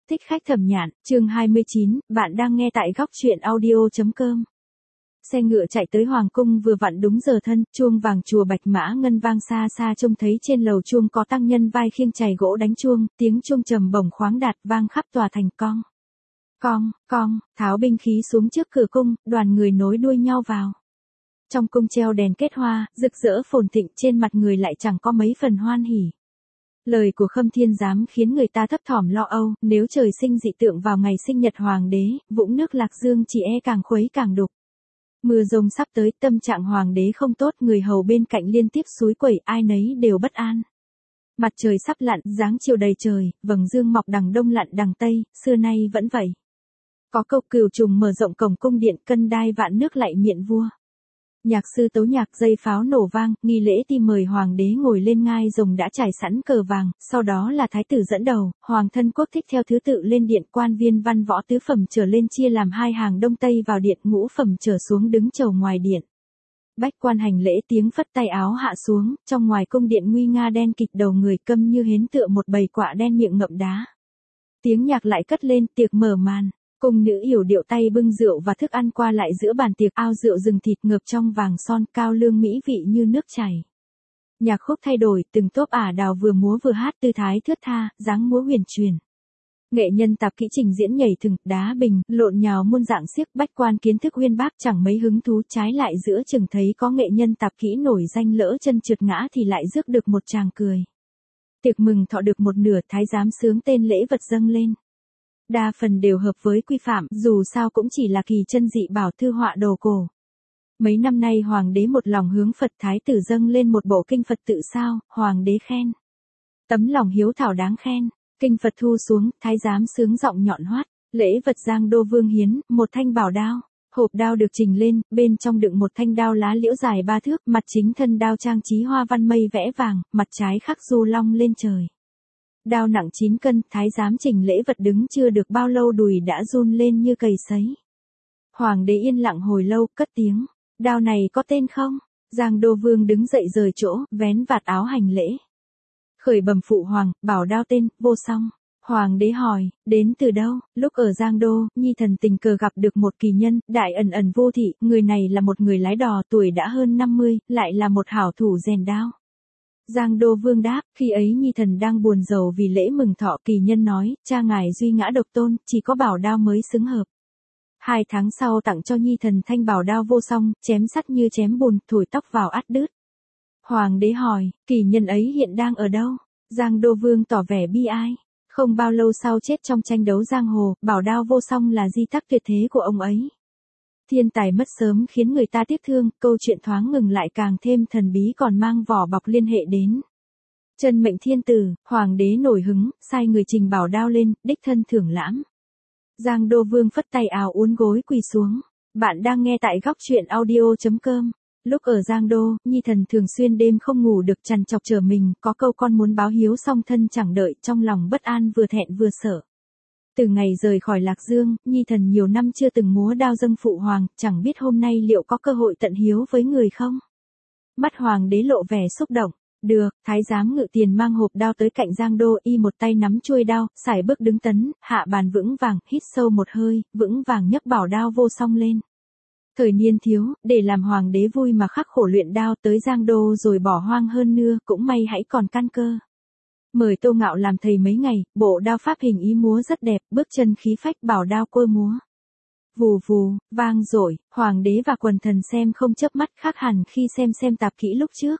Thích khách Thẩm Nhạn, chương 29, bạn đang nghe tại góc truyện audio.com. Xe ngựa chạy tới Hoàng cung vừa vặn đúng giờ thân, chuông vàng chùa Bạch Mã Ngân vang xa xa, trông thấy trên lầu chuông có tăng nhân vai khiêng chày gỗ đánh chuông, tiếng chuông trầm bổng khoáng đạt vang khắp tòa thành. Cong, tháo binh khí xuống trước cửa cung, đoàn người nối đuôi nhau vào. Trong cung treo đèn kết hoa, rực rỡ phồn thịnh, trên mặt người lại chẳng có mấy phần hoan hỉ. Lời của Khâm Thiên Giám khiến người ta thấp thỏm lo âu, nếu trời sinh dị tượng vào ngày sinh nhật hoàng đế, vũng nước Lạc Dương chỉ e càng khuấy càng đục. Mưa rông sắp tới, tâm trạng hoàng đế không tốt, người hầu bên cạnh liên tiếp xúi quẩy, ai nấy đều bất an. Mặt trời sắp lặn, dáng chiều đầy trời, vầng dương mọc đằng đông lặn đằng tây, xưa nay vẫn vậy. Có câu cừu trùng mở rộng cổng cung điện, cân đai vạn nước lạy miện vua. Nhạc sư tấu nhạc, dây pháo nổ vang, nghi lễ ti mời hoàng đế ngồi lên ngai rồng đã trải sẵn cờ vàng, sau đó là thái tử dẫn đầu, hoàng thân quốc thích theo thứ tự lên điện, quan viên văn võ tứ phẩm trở lên chia làm hai hàng đông tây vào điện, ngũ phẩm trở xuống đứng chầu ngoài điện. Bách quan hành lễ, tiếng phất tay áo hạ xuống, trong ngoài cung điện nguy nga đen kịt, đầu người câm như hến tựa một bầy quạ đen miệng ngậm đá. Tiếng nhạc lại cất lên, tiệc mở màn. Cung nữ yểu điệu tay bưng rượu và thức ăn qua lại giữa bàn tiệc, ao rượu rừng thịt ngập trong vàng son, cao lương mỹ vị như nước chảy. Nhạc khúc thay đổi, từng tốp ả đào vừa múa vừa hát, tư thái thướt tha, dáng múa huyền truyền. Nghệ nhân tạp kỹ trình diễn nhảy thừng, đá bình, lộn nhào muôn dạng xiếc, bách quan kiến thức uyên bác chẳng mấy hứng thú, trái lại giữa chừng thấy có nghệ nhân tạp kỹ nổi danh lỡ chân trượt ngã thì lại rước được một tràng cười. Tiệc mừng thọ được một nửa, thái giám sướng tên lễ vật dâng lên. Đa phần đều hợp với quy phạm, dù sao cũng chỉ là kỳ chân dị bảo thư họa đồ cổ. Mấy năm nay hoàng đế một lòng hướng Phật, thái tử dâng lên một bộ kinh Phật tự sao, hoàng đế khen. Tấm lòng hiếu thảo đáng khen, kinh Phật thu xuống, thái giám sướng giọng nhọn hoắt, lễ vật Giang Đô Vương hiến, một thanh bảo đao. Hộp đao được trình lên, bên trong đựng một thanh đao lá liễu dài 3 thước, mặt chính thân đao trang trí hoa văn mây vẽ vàng, mặt trái khắc du long lên trời. Đao nặng 9 cân, thái giám trình lễ vật đứng chưa được bao lâu đùi đã run lên như cầy sấy. Hoàng đế yên lặng hồi lâu, cất tiếng, đao này có tên không? Giang Đô Vương đứng dậy rời chỗ, vén vạt áo hành lễ. Khởi bẩm phụ hoàng, bảo đao tên, Vô Song. Hoàng đế hỏi, đến từ đâu? Lúc ở Giang Đô, nhi thần tình cờ gặp được một kỳ nhân, đại ẩn vô thị, người này là một người lái đò, tuổi đã hơn 50, lại là một hảo thủ rèn đao. Giang Đô Vương đáp, khi ấy nhi thần đang buồn rầu vì lễ mừng thọ, kỳ nhân nói, cha ngài duy ngã độc tôn, chỉ có bảo đao mới xứng hợp. 2 tháng sau tặng cho nhi thần thanh bảo đao Vô Song, chém sắt như chém bùn, thổi tóc vào át đứt. Hoàng đế hỏi, kỳ nhân ấy hiện đang ở đâu? Giang Đô Vương tỏ vẻ bi ai. Không bao lâu sau chết trong tranh đấu giang hồ, bảo đao Vô Song là di tác tuyệt thế của ông ấy. Thiên tài mất sớm khiến người ta tiếc thương, câu chuyện thoáng ngừng lại càng thêm thần bí, còn mang vỏ bọc liên hệ đến chân mệnh thiên tử. Hoàng đế nổi hứng, sai người trình bảo đao lên, đích thân thưởng lãm. Giang Đô Vương phất tay ào uốn gối quỳ xuống. Bạn đang nghe tại góc truyện audio.com. Lúc ở Giang Đô, nhi thần thường xuyên đêm không ngủ được, trằn trọc chờ mình, có câu con muốn báo hiếu song thân chẳng đợi, trong lòng bất an vừa thẹn vừa sợ. Từ ngày rời khỏi Lạc Dương, nhi thần nhiều năm chưa từng múa đao dâng phụ hoàng, chẳng biết hôm nay liệu có cơ hội tận hiếu với người không? Mắt hoàng đế lộ vẻ xúc động. Được, thái giám ngự tiền mang hộp đao tới cạnh Giang Đô, y một tay nắm chuôi đao, sải bước đứng tấn, hạ bàn vững vàng, hít sâu một hơi, vững vàng nhấc bảo đao Vô Song lên. Thời niên thiếu, để làm hoàng đế vui mà khắc khổ luyện đao, tới Giang Đô rồi bỏ hoang hơn nưa, cũng may hãy còn căn cơ. Mời Tô Ngạo làm thầy mấy ngày, bộ đao pháp hình ý múa rất đẹp, bước chân khí phách bảo đao quơ múa. Vù vù, vang dội, hoàng đế và quần thần xem không chớp mắt, khác hẳn khi xem tạp kỹ lúc trước.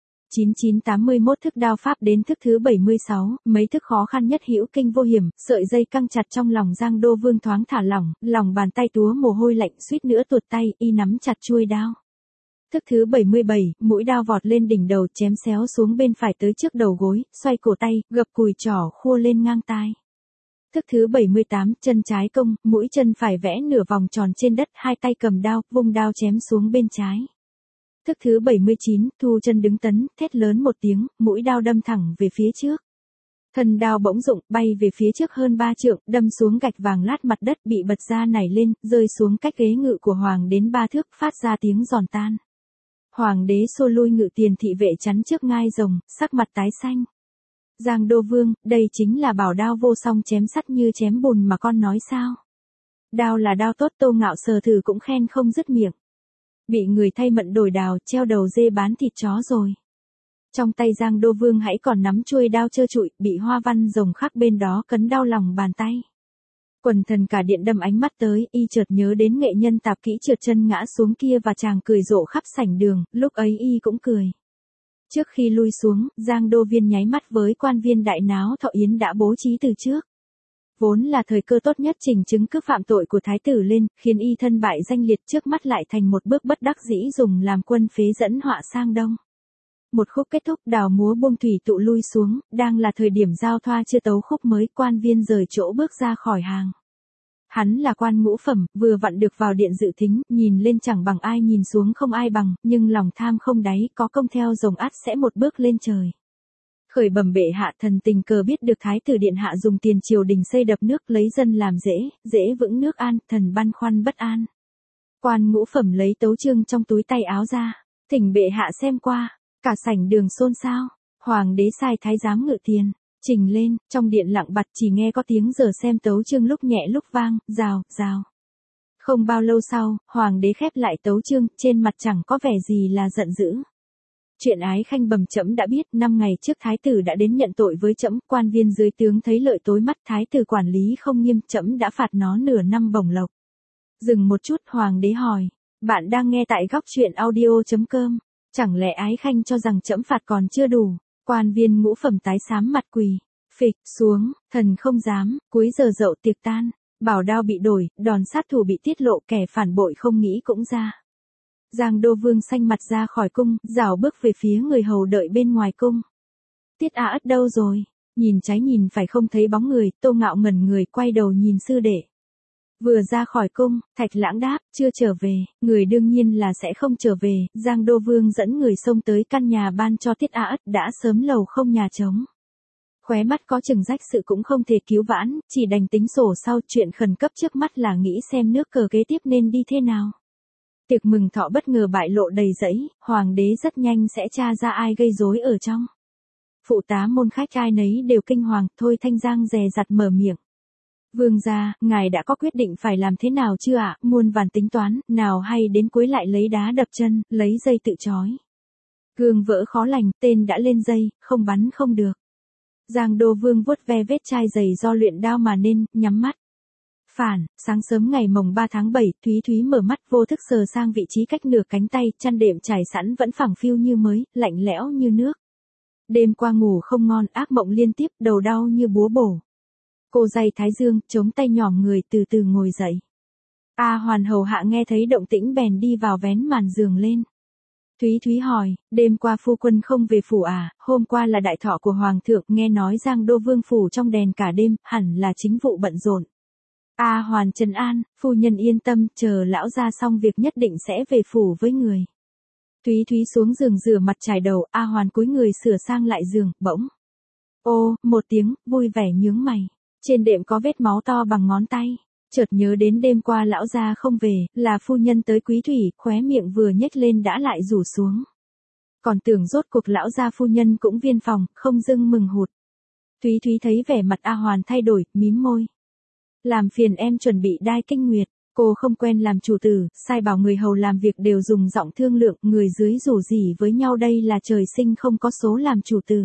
9981 thức đao pháp đến thức thứ 76, mấy thức khó khăn nhất hữu kinh vô hiểm, sợi dây căng chặt trong lòng Giang Đô Vương thoáng thả lỏng, lòng bàn tay túa mồ hôi lạnh, suýt nữa tuột tay, y nắm chặt chuôi đao. Thức thứ 77, mũi đao vọt lên đỉnh đầu, chém xéo xuống bên phải tới trước đầu gối, xoay cổ tay, gập cùi trỏ khua lên ngang tai. Thức thứ 78, chân trái công, mũi chân phải vẽ nửa vòng tròn trên đất, hai tay cầm đao, vung đao chém xuống bên trái. Thức thứ 79, thu chân đứng tấn, thét lớn một tiếng, mũi đao đâm thẳng về phía trước. Thân đao bỗng rụng, bay về phía trước hơn 3 trượng, đâm xuống gạch vàng lát mặt đất, bị bật ra nảy lên, rơi xuống cách ghế ngự của hoàng đến 3 thước, phát ra tiếng giòn tan. Hoàng đế xô lui ngự tiền thị vệ chắn trước ngai rồng, sắc mặt tái xanh. Giang Đô Vương, đây chính là bảo đao vô song chém sắt như chém bùn mà con nói sao? Đao là đao tốt, Tô Ngạo sờ thử cũng khen không dứt miệng. Bị người thay mận đổi đào, treo đầu dê bán thịt chó rồi. Trong tay Giang Đô Vương hãy còn nắm chuôi đao trơ trụi, bị hoa văn rồng khắc bên đó cấn đau lòng bàn tay. Quần thần cả điện đâm ánh mắt tới, y chợt nhớ đến nghệ nhân tạp kỹ trượt chân ngã xuống kia và chàng cười rộ khắp sảnh đường, lúc ấy y cũng cười. Trước khi lui xuống, Giang Đô Viên nháy mắt với quan viên đại náo thọ yến đã bố trí từ trước. Vốn là thời cơ tốt nhất trình chứng cứ phạm tội của thái tử lên, khiến y thân bại danh liệt, trước mắt lại thành một bước bất đắc dĩ dùng làm quân phế dẫn họa sang đông. Một khúc kết thúc, đào múa buông thủy tụ lui xuống, đang là thời điểm giao thoa chưa tấu khúc mới, quan viên rời chỗ bước ra khỏi hàng. Hắn là quan ngũ phẩm, vừa vặn được vào điện dự thính, nhìn lên chẳng bằng ai nhìn xuống không ai bằng, nhưng lòng tham không đáy, có công theo rồng ắt sẽ một bước lên trời. Khởi bẩm bệ hạ, thần tình cờ biết được thái tử điện hạ dùng tiền triều đình xây đập nước lấy dân làm dễ vững nước an, thần băn khoăn bất an. Quan ngũ phẩm lấy tấu chương trong túi tay áo ra, thỉnh bệ hạ xem qua, cả sảnh đường xôn xao, hoàng đế sai thái giám ngự tiền, trình lên, trong điện lặng bặt chỉ nghe có tiếng giờ xem tấu chương lúc nhẹ lúc vang, rào, rào. Không bao lâu sau, hoàng đế khép lại tấu chương, trên mặt chẳng có vẻ gì là giận dữ. Chuyện ái khanh bẩm trẫm đã biết, 5 ngày trước thái tử đã đến nhận tội với trẫm, quan viên dưới tướng thấy lợi tối mắt, thái tử quản lý không nghiêm, trẫm đã phạt nó nửa năm bổng lộc. Dừng một chút, hoàng đế hỏi, bạn đang nghe tại góc truyện audio.com, chẳng lẽ ái khanh cho rằng trẫm phạt còn chưa đủ? Quan viên ngũ phẩm tái xám mặt quỳ, phịch xuống, thần không dám, cuối giờ dậu tiệc tan, bảo đao bị đổi, đòn sát thủ bị tiết lộ, kẻ phản bội không nghĩ cũng ra. Giang Đô Vương xanh mặt ra khỏi cung, rảo bước về phía người hầu đợi bên ngoài cung. Tiết Á Ất đâu rồi? Nhìn trái nhìn phải không thấy bóng người, Tô Ngạo ngẩn người quay đầu nhìn sư đệ. Vừa ra khỏi cung, Thạch Lãng đáp, chưa trở về, người đương nhiên là sẽ không trở về, Giang Đô Vương dẫn người xông tới căn nhà ban cho Tiết Á Ất, đã sớm lầu không nhà trống. Khóe mắt có chừng rách sự cũng không thể cứu vãn, chỉ đành tính sổ sau, chuyện khẩn cấp trước mắt là nghĩ xem nước cờ kế tiếp nên đi thế nào. Tiệc mừng thọ bất ngờ bại lộ đầy rẫy, hoàng đế rất nhanh sẽ tra ra ai gây rối ở trong. Phụ tá môn khách ai nấy đều kinh hoàng, Thôi Thanh Giang dè dặt mở miệng. Vương gia, ngài đã có quyết định phải làm thế nào chưa ạ? Muôn vàn tính toán, nào hay đến cuối lại lấy đá đập chân, lấy dây tự trói. Gương vỡ khó lành, tên đã lên dây, không bắn không được. Giang Đô Vương vuốt ve vết chai dày do luyện đao mà nên, nhắm mắt. Phản, sáng sớm ngày mồng 3 tháng 7, Thúy mở mắt vô thức sờ sang vị trí cách nửa cánh tay, chăn đệm trải sẵn vẫn phẳng phiu như mới, lạnh lẽo như nước. Đêm qua ngủ không ngon, ác mộng liên tiếp, đầu đau như búa bổ. Cô day thái dương, chống tay nhòm người từ từ ngồi dậy. Hoàn hầu hạ nghe thấy động tĩnh bèn đi vào vén màn giường lên. Thúy hỏi, đêm qua phu quân không về phủ à? Hôm qua là đại thọ của hoàng thượng, nghe nói Giang Đô Vương phủ trong đèn cả đêm, hẳn là chính vụ bận rộn. Hoàn trấn an, phu nhân yên tâm, chờ lão ra xong việc nhất định sẽ về phủ với người. Thúy xuống giường rửa mặt chải đầu, Hoàn cúi người sửa sang lại giường, bỗng. Ô, một tiếng, vui vẻ nhướng mày. Trên đệm có vết máu to bằng ngón tay. Chợt nhớ đến đêm qua lão gia không về, là phu nhân tới quý thủy, khóe miệng vừa nhếch lên đã lại rủ xuống. Còn tưởng rốt cuộc lão gia phu nhân cũng viên phòng, không dưng mừng hụt. Thúy thấy vẻ mặt Hoàn thay đổi, mím môi. Làm phiền em chuẩn bị đai kinh nguyệt, cô không quen làm chủ tử, sai bảo người hầu làm việc đều dùng giọng thương lượng, người dưới rủ rỉ với nhau đây là trời sinh không có số làm chủ tử.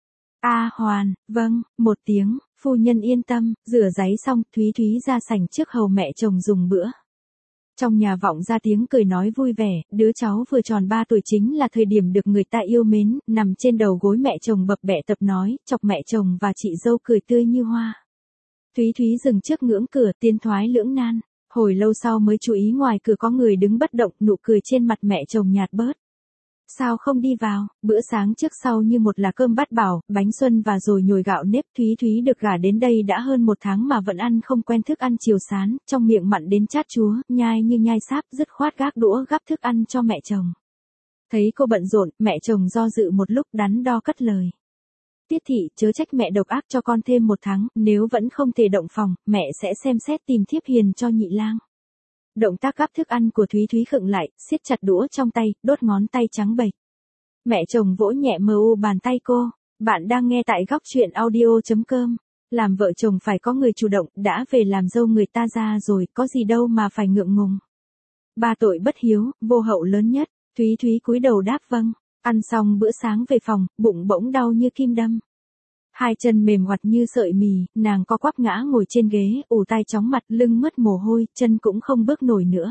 Hoàn, vâng, một tiếng, phu nhân yên tâm, rửa ráy xong, Thúy ra sảnh trước hầu mẹ chồng dùng bữa. Trong nhà vọng ra tiếng cười nói vui vẻ, đứa cháu vừa tròn 3 tuổi chính là thời điểm được người ta yêu mến, nằm trên đầu gối mẹ chồng bập bẹ tập nói, chọc mẹ chồng và chị dâu cười tươi như hoa. Thúy dừng trước ngưỡng cửa, tiến thoái lưỡng nan, hồi lâu sau mới chú ý ngoài cửa có người đứng bất động, nụ cười trên mặt mẹ chồng nhạt bớt. Sao không đi vào? Bữa sáng trước sau như một là cơm bát bảo, bánh xuân và rồi nhồi gạo nếp. Thúy được gả đến đây đã hơn 1 tháng mà vẫn ăn không quen thức ăn chiều sán, trong miệng mặn đến chát chúa, nhai như nhai sáp, dứt khoát gác đũa gắp thức ăn cho mẹ chồng. Thấy cô bận rộn, mẹ chồng do dự một lúc đắn đo cất lời. Tiết thị, chớ trách mẹ độc ác cho con thêm 1 tháng, nếu vẫn không thể động phòng, mẹ sẽ xem xét tìm thiếp hiền cho nhị lang. Động tác gắp thức ăn của Thúy khựng lại, siết chặt đũa trong tay, đốt ngón tay trắng bệch. Mẹ chồng vỗ nhẹ mờ u bàn tay cô, Bạn đang nghe tại góc chuyện audio.com. Làm vợ chồng phải có người chủ động, đã về làm dâu người ta ra rồi, có gì đâu mà phải ngượng ngùng. Ba tội bất hiếu, vô hậu lớn nhất. Thúy Thúy cúi đầu đáp vâng. Ăn xong bữa sáng về phòng, bụng bỗng đau như kim đâm. Hai chân mềm oặt như sợi mì, nàng co quắp ngã ngồi trên ghế, ù tai chóng mặt, lưng mất mồ hôi, chân cũng không bước nổi nữa.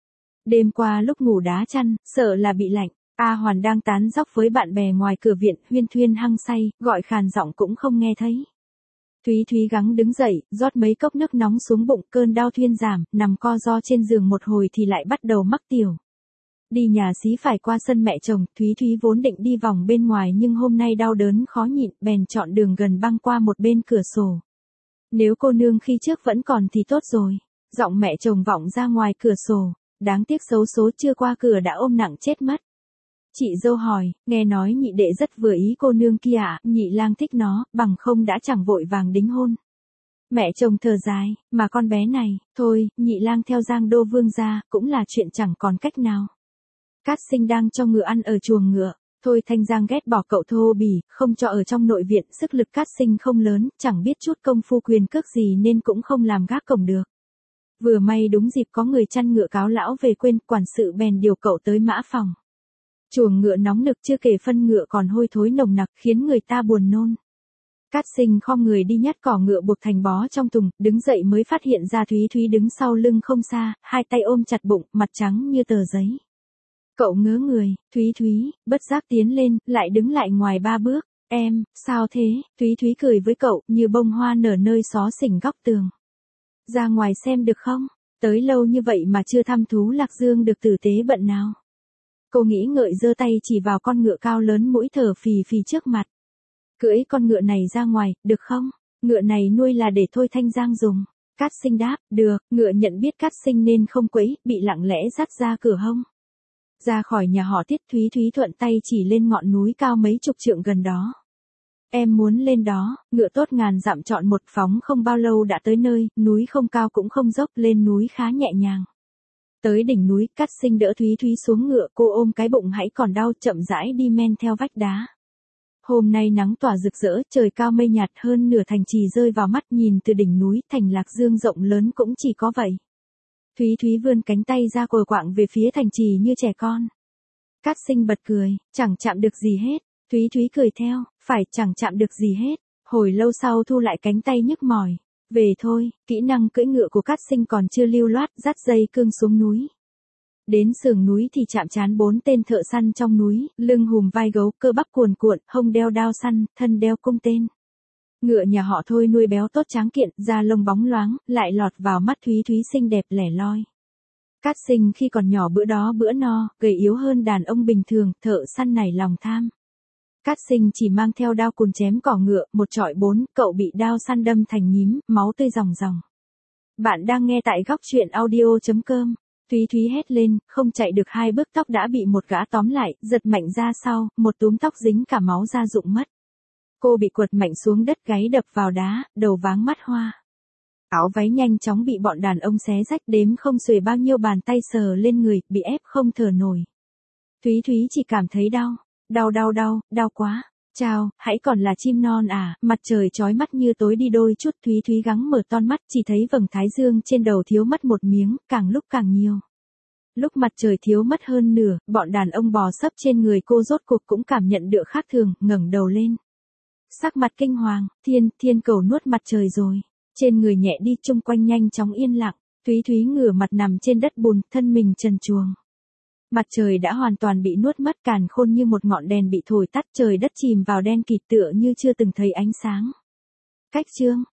Đêm qua lúc ngủ đá chăn, sợ là bị lạnh. A Hoàn đang tán dóc với bạn bè ngoài cửa viện, huyên thuyên hăng say, gọi khàn giọng cũng không nghe thấy. Thúy Thúy gắng đứng dậy, rót mấy cốc nước nóng xuống bụng, cơn đau thuyên giảm, nằm co ro trên giường một hồi thì lại bắt đầu mắc tiểu. Đi nhà xí phải qua sân mẹ chồng, Thúy Thúy vốn định đi vòng bên ngoài nhưng hôm nay đau đớn khó nhịn, bèn chọn đường gần băng qua một bên cửa sổ. Nếu cô nương khi trước vẫn còn thì tốt rồi. Giọng mẹ chồng vọng ra ngoài cửa sổ, đáng tiếc xấu số chưa qua cửa đã ôm nặng chết mất. Chị dâu hỏi, nghe nói nhị đệ rất vừa ý cô nương kia ạ, nhị lang thích nó, bằng không đã chẳng vội vàng đính hôn. Mẹ chồng thở dài, mà con bé này, thôi, nhị lang theo Giang Đô Vương gia, cũng là chuyện chẳng còn cách nào. Cát Sinh đang cho ngựa ăn ở chuồng ngựa, thôi Thanh Giang ghét bỏ cậu thô bỉ, không cho ở trong nội viện, sức lực Cát Sinh không lớn, chẳng biết chút công phu quyền cước gì nên cũng không làm gác cổng được. Vừa may đúng dịp có người chăn ngựa cáo lão về quên, quản sự bèn điều cậu tới mã phòng. Chuồng ngựa nóng nực chưa kể phân ngựa còn hôi thối nồng nặc khiến người ta buồn nôn. Cát Sinh khom người đi nhát cỏ ngựa buộc thành bó trong thùng, đứng dậy mới phát hiện ra Thúy Thúy đứng sau lưng không xa, hai tay ôm chặt bụng, mặt trắng như tờ giấy. Cậu ngớ người, Thúy Thúy, bất giác tiến lên, lại đứng lại ngoài 3 bước. Em, sao thế? Thúy Thúy cười với cậu, như bông hoa nở nơi xó xỉnh góc tường. Ra ngoài xem được không? Tới lâu như vậy mà chưa thăm thú Lạc Dương được tử tế bận nào. Cô nghĩ ngợi giơ tay chỉ vào con ngựa cao lớn mũi thở phì phì trước mặt. Cưỡi con ngựa này ra ngoài, được không? Ngựa này nuôi là để thôi Thanh Giang dùng. Cát Sinh đáp, được, ngựa nhận biết Cát Sinh nên không quấy, bị lặng lẽ dắt ra cửa hông. Ra khỏi nhà họ Tiết, Thúy Thúy thuận tay chỉ lên ngọn núi cao mấy chục trượng gần đó. Em muốn lên đó, ngựa tốt ngàn dặm chọn một phóng không bao lâu đã tới nơi, núi không cao cũng không dốc, lên núi khá nhẹ nhàng. Tới đỉnh núi, Cát Sinh đỡ Thúy Thúy xuống ngựa, cô ôm cái bụng hãy còn đau, chậm rãi đi men theo vách đá. Hôm nay nắng tỏa rực rỡ, trời cao mây nhạt, hơn nửa thành trì rơi vào mắt, nhìn từ đỉnh núi, thành Lạc Dương rộng lớn cũng chỉ có vậy. Thúy Thúy vươn cánh tay ra cồi quạng về phía thành trì như trẻ con. Cát Sinh bật cười, chẳng chạm được gì hết. Thúy Thúy cười theo, phải chẳng chạm được gì hết. Hồi lâu sau thu lại cánh tay nhức mỏi. Về thôi, kỹ năng cưỡi ngựa của Cát Sinh còn chưa lưu loát, dắt dây cương xuống núi. Đến sườn núi thì chạm trán 4 tên thợ săn trong núi, lưng hùm vai gấu, cơ bắp cuồn cuộn, hông đeo đao săn, thân đeo cung tên. Ngựa nhà họ Thôi nuôi béo tốt tráng kiện, da lông bóng loáng, lại lọt vào mắt Thúy Thúy xinh đẹp lẻ loi. Cát Sinh khi còn nhỏ bữa đó bữa no, gầy yếu hơn đàn ông bình thường, thợ săn nảy lòng tham. Cát Sinh chỉ mang theo đao cùn chém cỏ ngựa, một chọi 4, cậu bị đao săn đâm thành nhím, máu tươi ròng ròng. Bạn đang nghe tại góc chuyện audio.com. Thúy Thúy hét lên, không chạy được 2 bước tóc đã bị một gã tóm lại, giật mạnh ra sau, một túm tóc dính cả máu ra rụng mất. Cô bị quật mạnh xuống đất, gáy đập vào đá, đầu váng mắt hoa. Áo váy nhanh chóng bị bọn đàn ông xé rách, đếm không xuể bao nhiêu bàn tay sờ lên người, bị ép không thở nổi. Thúy Thúy chỉ cảm thấy đau, đau quá. Chào, hãy còn là chim non à, mặt trời chói mắt như tối đi đôi chút. Thúy Thúy gắng mở to mắt, chỉ thấy vầng thái dương trên đầu thiếu mất một miếng, càng lúc càng nhiều. Lúc mặt trời thiếu mất hơn nửa, bọn đàn ông bò sấp trên người cô rốt cuộc cũng cảm nhận được khác thường, ngẩng đầu lên. Sắc mặt kinh hoàng, thiên cầu nuốt mặt trời rồi. Trên người nhẹ đi, chung quanh nhanh chóng yên lặng. Thúy Thúy ngửa mặt nằm trên đất bùn, thân mình trần truồng. Mặt trời đã hoàn toàn bị nuốt mất, càn khôn như một ngọn đèn bị thổi tắt, trời đất chìm vào đen kịt tựa như chưa từng thấy ánh sáng. Cách chương